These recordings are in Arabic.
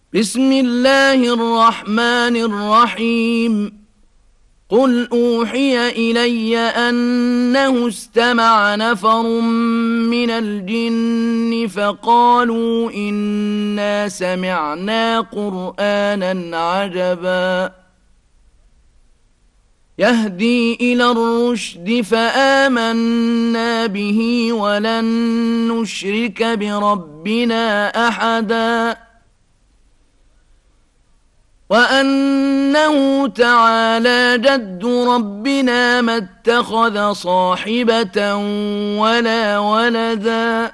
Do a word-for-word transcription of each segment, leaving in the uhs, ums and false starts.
بسم الله الرحمن الرحيم قل أوحي إلي أنه استمع نفر من الجن فقالوا إنا سمعنا قرآنا عجبا يهدي إلى الرشد فآمنا به ولن نشرك بربنا أحدا وأنه تعالى جد ربنا ما اتخذ صاحبة ولا ولدا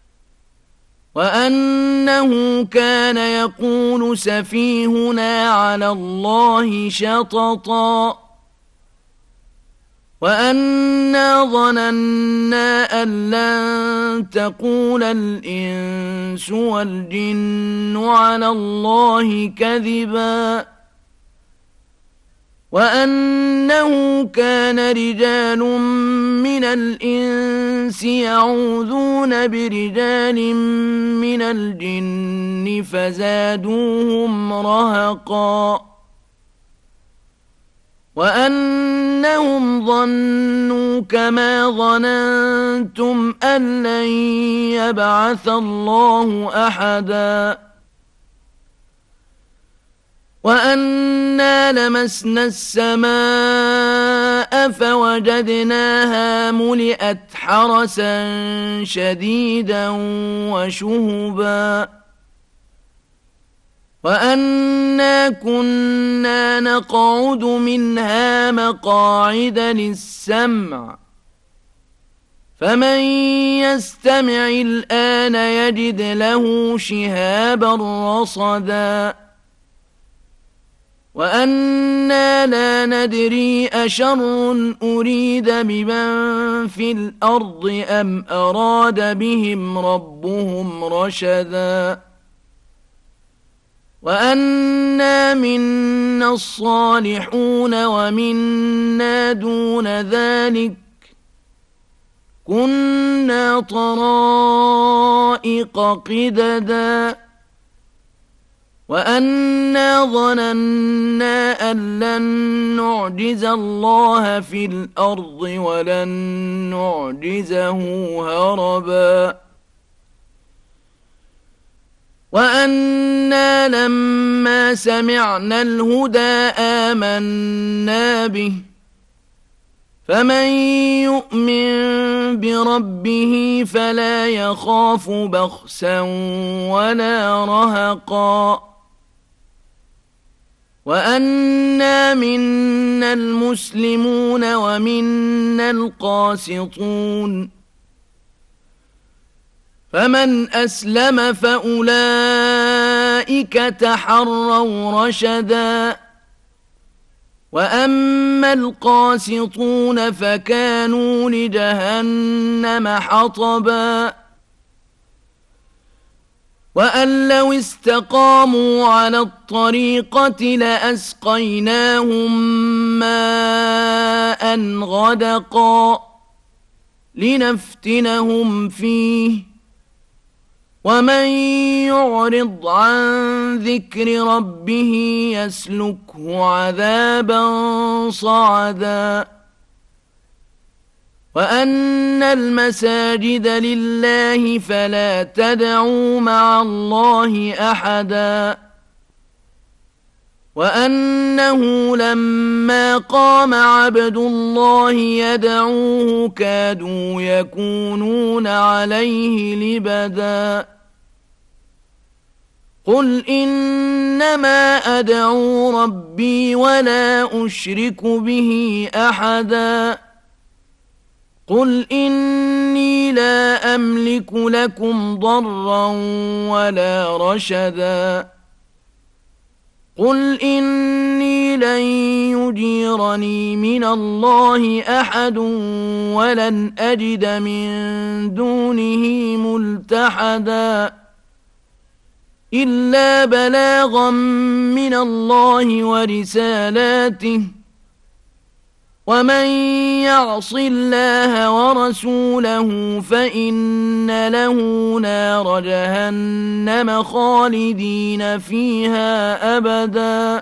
وأنه كان يقول سفيهنا على الله شططا وأنا ظننا أن لن تقول الإنس والجن على الله كذبا وأنه كان رجال من الإنس يعوذون برجال من الجن فزادوهم رهقا وأنهم ظنوا كما ظننتم أن لن يبعث الله أحدا وأنا لمسنا السماء فوجدناها ملئت حرسا شديدا وشهبا وأنا كنا نقعد منها مقاعد للسمع فمن يستمع الآن يجد له شهابا رصدا وأنا لا ندري أشر أريد بمن في الأرض أم أراد بهم ربهم رشدا وأنا منا الصالحون ومنا دون ذلك كنا طرائق قددا وأنا ظننا أن لن نعجز الله في الأرض ولن نعجزه هربا وأنا لما سمعنا الهدى آمنا به فمن يؤمن بربه فلا يخاف بخسا ولا رهقا وأنا منا المسلمون ومنا القاسطون فمن أسلم فأولئك تحروا رشدا وأما القاسطون فكانوا لجهنم حطبا وأن لو استقاموا على الطريقة لأسقيناهم ماء غدقا لنفتنهم فيه ومن يعرض عن ذكر ربه يسلكه عذابا صعدا وأن المساجد لله فلا تدعوا مع الله أحدا وأنه لما قام عبد الله يدعوه كادوا يكونون عليه لبدا قل إنما أدعو ربي ولا أشرك به أحدا قل إني لا أملك لكم ضرا ولا رشدا قل إني لن يجيرني من الله أحد ولن أجد من دونه ملتحدا إلا بلاغا من الله ورسالاته ومن يعص الله ورسوله فإن له نار جهنم خالدين فيها أبدا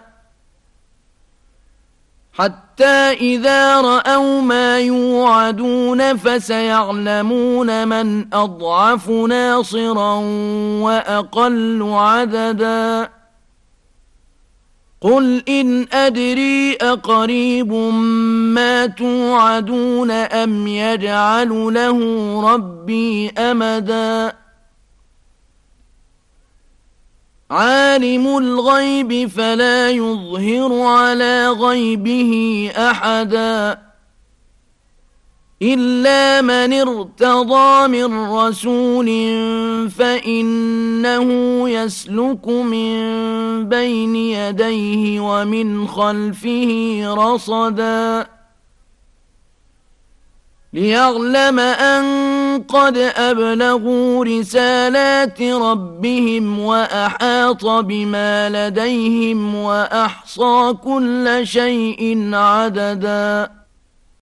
حتى إذا رأوا ما يوعدون فسيعلمون من أضعف ناصرا وأقل عددا قل إن أدري أقريب ما توعدون أم يجعل له ربي أمدا عالم الغيب فلا يظهر على غيبه أحدا إلا من ارتضى من رسول فإنه يسلك من بين يديه ومن خلفه رصدا ليعلم أن قد أبلغوا رسالات ربهم وأحاط بما لديهم وأحصى كل شيء عددا